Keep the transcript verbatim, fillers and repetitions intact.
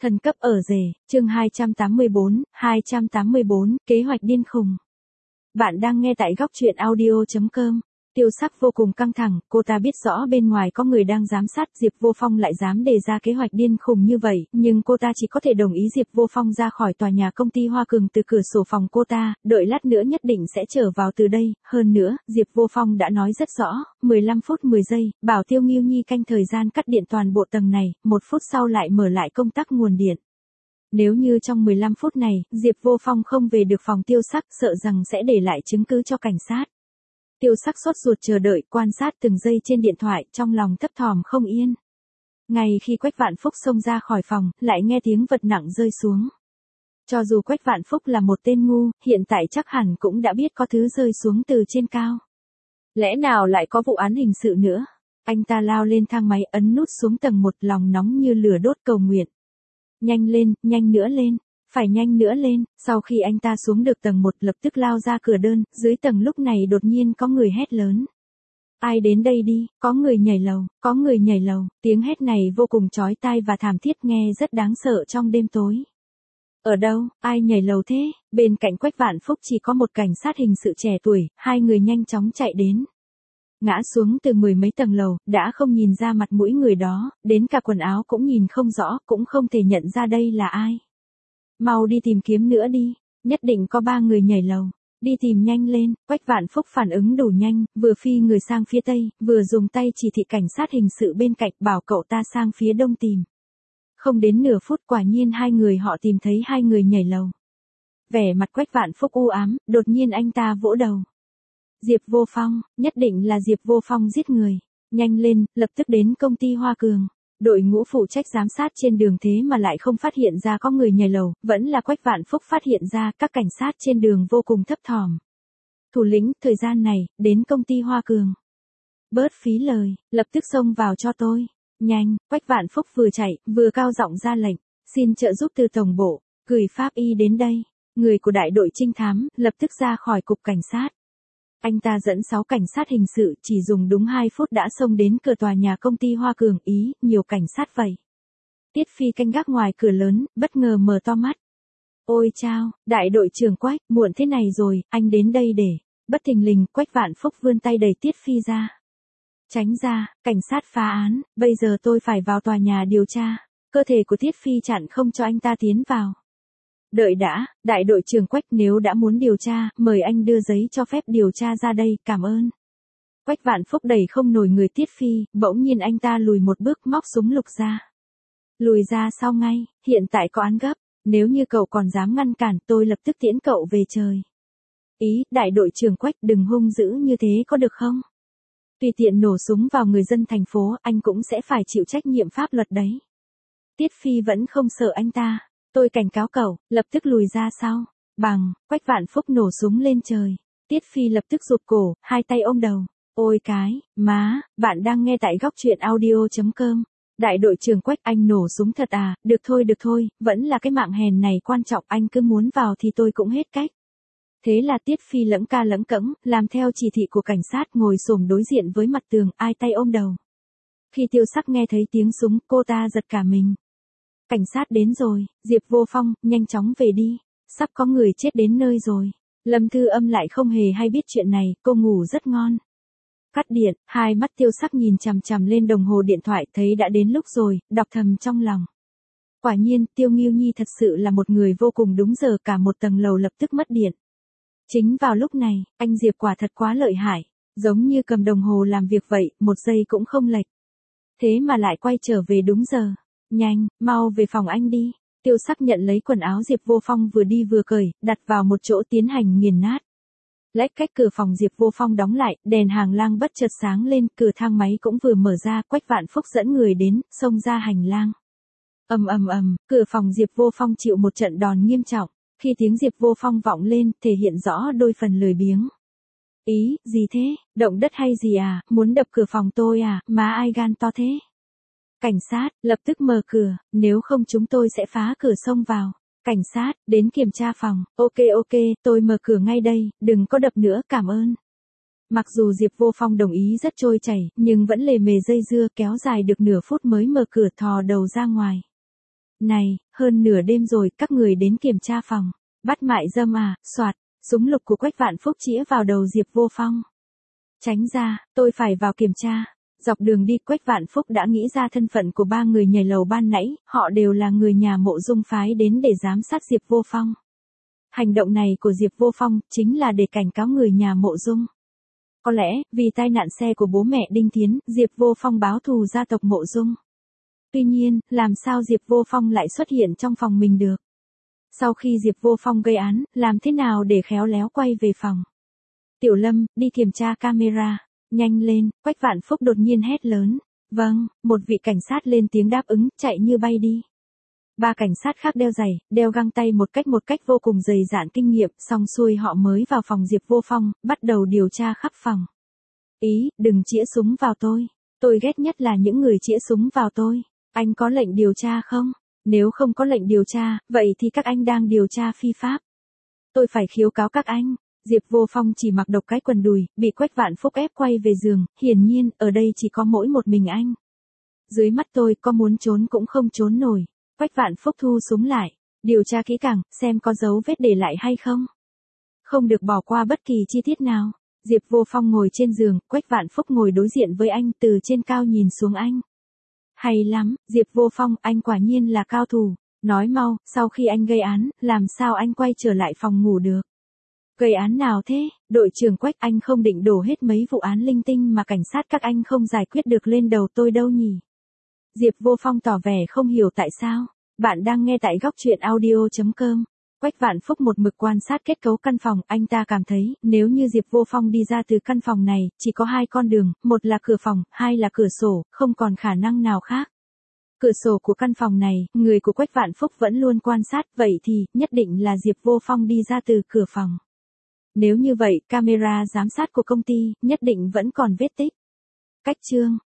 Thần cấp ở rể, chương hai trăm tám mươi bốn, hai trăm tám mươi bốn, kế hoạch điên khùng. Bạn đang nghe tại góc truyện audio chấm com. Tiêu Sắc vô cùng căng thẳng, cô ta biết rõ bên ngoài có người đang giám sát, Diệp Vô Phong lại dám đề ra kế hoạch điên khùng như vậy, nhưng cô ta chỉ có thể đồng ý Diệp Vô Phong ra khỏi tòa nhà công ty Hoa Cường từ cửa sổ phòng cô ta, đợi lát nữa nhất định sẽ trở vào từ đây, hơn nữa, Diệp Vô Phong đã nói rất rõ, mười lăm phút mười giây, bảo Tiêu Nghiêu Nhi canh thời gian cắt điện toàn bộ tầng này, một phút sau lại mở lại công tắc nguồn điện. Nếu như trong mười lăm phút này, Diệp Vô Phong không về được phòng Tiêu Sắc, sợ rằng sẽ để lại chứng cứ cho cảnh sát. Tiêu Sắc sốt ruột chờ đợi, quan sát từng giây trên điện thoại, trong lòng thấp thỏm không yên. Ngay khi Quách Vạn Phúc xông ra khỏi phòng, lại nghe tiếng vật nặng rơi xuống. Cho dù Quách Vạn Phúc là một tên ngu, hiện tại chắc hẳn cũng đã biết có thứ rơi xuống từ trên cao. Lẽ nào lại có vụ án hình sự nữa? Anh ta lao lên thang máy, ấn nút xuống tầng một, lòng nóng như lửa đốt cầu nguyện. Nhanh lên, nhanh nữa lên, phải nhanh nữa lên. Sau khi anh ta xuống được tầng một, lập tức lao ra cửa đơn, dưới tầng lúc này đột nhiên có người hét lớn. Ai đến đây đi, có người nhảy lầu, có người nhảy lầu. Tiếng hét này vô cùng chói tai và thảm thiết, nghe rất đáng sợ trong đêm tối. Ở đâu, ai nhảy lầu thế? Bên cạnh Quách Vạn Phúc chỉ có một cảnh sát hình sự trẻ tuổi, hai người nhanh chóng chạy đến. Ngã xuống từ mười mấy tầng lầu, đã không nhìn ra mặt mũi người đó, đến cả quần áo cũng nhìn không rõ, cũng không thể nhận ra đây là ai. Mau đi tìm kiếm nữa đi, nhất định có ba người nhảy lầu, đi tìm nhanh lên. Quách Vạn Phúc phản ứng đủ nhanh, vừa phi người sang phía tây, vừa dùng tay chỉ thị cảnh sát hình sự bên cạnh, bảo cậu ta sang phía đông tìm. Không đến nửa phút, quả nhiên hai người họ tìm thấy hai người nhảy lầu. Vẻ mặt Quách Vạn Phúc u ám, đột nhiên anh ta vỗ đầu. Diệp Vô Phong, nhất định là Diệp Vô Phong giết người. Nhanh lên, lập tức đến công ty Hoa Cường. Đội ngũ phụ trách giám sát trên đường thế mà lại không phát hiện ra có người nhảy lầu, vẫn là Quách Vạn Phúc phát hiện ra, các cảnh sát trên đường vô cùng thấp thỏm. Thủ lĩnh, thời gian này, đến công ty Hoa Cường. Bớt phí lời, lập tức xông vào cho tôi. Nhanh, Quách Vạn Phúc vừa chạy, vừa cao giọng ra lệnh. Xin trợ giúp từ tổng bộ, gửi pháp y đến đây. Người của đại đội trinh thám, lập tức ra khỏi cục cảnh sát. Anh ta dẫn sáu cảnh sát hình sự, chỉ dùng đúng hai phút đã xông đến cửa tòa nhà công ty Hoa Cường. Ý, nhiều cảnh sát vậy. Tiết Phi canh gác ngoài cửa lớn, bất ngờ mở to mắt. Ôi chao, đại đội trưởng Quách, muộn thế này rồi, anh đến đây để. Bất thình lình, Quách Vạn Phúc vươn tay đẩy Tiết Phi ra. Tránh ra, cảnh sát phá án, bây giờ tôi phải vào tòa nhà điều tra. Cơ thể của Tiết Phi chặn không cho anh ta tiến vào. Đợi đã, đại đội trưởng Quách, nếu đã muốn điều tra, mời anh đưa giấy cho phép điều tra ra đây, cảm ơn. Quách Vạn Phúc đẩy không nổi người Tiết Phi, bỗng nhiên anh ta lùi một bước, móc súng lục ra. Lùi ra sau ngay, hiện tại có án gấp, nếu như cậu còn dám ngăn cản, tôi lập tức tiễn cậu về trời. Ý, đại đội trưởng Quách, đừng hung dữ như thế có được không? Tùy tiện nổ súng vào người dân thành phố, anh cũng sẽ phải chịu trách nhiệm pháp luật đấy. Tiết Phi vẫn không sợ anh ta. Tôi cảnh cáo cậu, lập tức lùi ra sau. Bằng, Quách Vạn Phúc nổ súng lên trời. Tiết Phi lập tức rụt cổ, hai tay ôm đầu. Ôi cái, má, bạn đang nghe tại góc truyện audio chấm com. Đại đội trưởng Quách, anh nổ súng thật à? Được thôi được thôi, vẫn là cái mạng hèn này quan trọng, anh cứ muốn vào thì tôi cũng hết cách. Thế là Tiết Phi lẫm ca lẫm cẫng, làm theo chỉ thị của cảnh sát, ngồi xổm đối diện với mặt tường, hai tay ôm đầu. Khi Tiêu Sắc nghe thấy tiếng súng, cô ta giật cả mình. Cảnh sát đến rồi, Diệp Vô Phong, nhanh chóng về đi, sắp có người chết đến nơi rồi. Lâm Thư Âm lại không hề hay biết chuyện này, cô ngủ rất ngon. Cắt điện, hai mắt Tiêu Sắc nhìn chằm chằm lên đồng hồ điện thoại, thấy đã đến lúc rồi, đọc thầm trong lòng. Quả nhiên, Tiêu Nghiêu Nhi thật sự là một người vô cùng đúng giờ, cả một tầng lầu lập tức mất điện. Chính vào lúc này, anh Diệp quả thật quá lợi hại, giống như cầm đồng hồ làm việc vậy, một giây cũng không lệch. Thế mà lại quay trở về đúng giờ. Nhanh, mau về phòng anh đi. Tiêu Sắc nhận lấy quần áo Diệp Vô Phong vừa đi vừa cởi, đặt vào một chỗ tiến hành nghiền nát. Lách cách cửa phòng Diệp Vô Phong đóng lại, đèn hàng lang bất chợt sáng lên, cửa thang máy cũng vừa mở ra, Quách Vạn Phúc dẫn người đến, xông ra hành lang. Ầm ầm ầm, cửa phòng Diệp Vô Phong chịu một trận đòn nghiêm trọng, khi tiếng Diệp Vô Phong vọng lên, thể hiện rõ đôi phần lười biếng. Ý, gì thế, động đất hay gì à, muốn đập cửa phòng tôi à, má ai gan to thế? Cảnh sát, lập tức mở cửa, nếu không chúng tôi sẽ phá cửa xông vào. Cảnh sát, đến kiểm tra phòng, ok ok, tôi mở cửa ngay đây, đừng có đập nữa, cảm ơn. Mặc dù Diệp Vô Phong đồng ý rất trôi chảy, nhưng vẫn lề mề dây dưa, kéo dài được nửa phút mới mở cửa, thò đầu ra ngoài. Này, hơn nửa đêm rồi, các người đến kiểm tra phòng. Bắt mại dâm à, soạt, súng lục của Quách Vạn Phúc chĩa vào đầu Diệp Vô Phong. Tránh ra, tôi phải vào kiểm tra. Dọc đường đi Quách Vạn Phúc đã nghĩ ra thân phận của ba người nhảy lầu ban nãy, họ đều là người nhà Mộ Dung phái đến để giám sát Diệp Vô Phong. Hành động này của Diệp Vô Phong chính là để cảnh cáo người nhà Mộ Dung. Có lẽ, vì tai nạn xe của bố mẹ Đinh Thiến, Diệp Vô Phong báo thù gia tộc Mộ Dung. Tuy nhiên, làm sao Diệp Vô Phong lại xuất hiện trong phòng mình được? Sau khi Diệp Vô Phong gây án, làm thế nào để khéo léo quay về phòng? Tiểu Lâm, đi kiểm tra camera. Nhanh lên, Quách Vạn Phúc đột nhiên hét lớn. Vâng, một vị cảnh sát lên tiếng đáp ứng, chạy như bay đi. Ba cảnh sát khác đeo giày, đeo găng tay một cách một cách vô cùng dày dạn kinh nghiệm, xong xuôi họ mới vào phòng Diệp Vô Phong, bắt đầu điều tra khắp phòng. Ý, đừng chĩa súng vào tôi. Tôi ghét nhất là những người chĩa súng vào tôi. Anh có lệnh điều tra không? Nếu không có lệnh điều tra, vậy thì các anh đang điều tra phi pháp. Tôi phải khiếu cáo các anh. Diệp Vô Phong chỉ mặc độc cái quần đùi, bị Quách Vạn Phúc ép quay về giường, hiển nhiên, ở đây chỉ có mỗi một mình anh. Dưới mắt tôi, có muốn trốn cũng không trốn nổi. Quách Vạn Phúc thu súng lại, điều tra kỹ càng, xem có dấu vết để lại hay không. Không được bỏ qua bất kỳ chi tiết nào. Diệp Vô Phong ngồi trên giường, Quách Vạn Phúc ngồi đối diện với anh, từ trên cao nhìn xuống anh. Hay lắm, Diệp Vô Phong, anh quả nhiên là cao thủ. Nói mau, sau khi anh gây án, làm sao anh quay trở lại phòng ngủ được? Gây án nào thế? Đội trưởng Quách, anh không định đổ hết mấy vụ án linh tinh mà cảnh sát các anh không giải quyết được lên đầu tôi đâu nhỉ? Diệp Vô Phong tỏ vẻ không hiểu tại sao. Bạn đang nghe tại góc truyện audio chấm com. Quách Vạn Phúc một mực quan sát kết cấu căn phòng, anh ta cảm thấy, nếu như Diệp Vô Phong đi ra từ căn phòng này, chỉ có hai con đường, một là cửa phòng, hai là cửa sổ, không còn khả năng nào khác. Cửa sổ của căn phòng này, người của Quách Vạn Phúc vẫn luôn quan sát, vậy thì, nhất định là Diệp Vô Phong đi ra từ cửa phòng. Nếu như vậy, camera giám sát của công ty, nhất định vẫn còn vết tích. Cách chương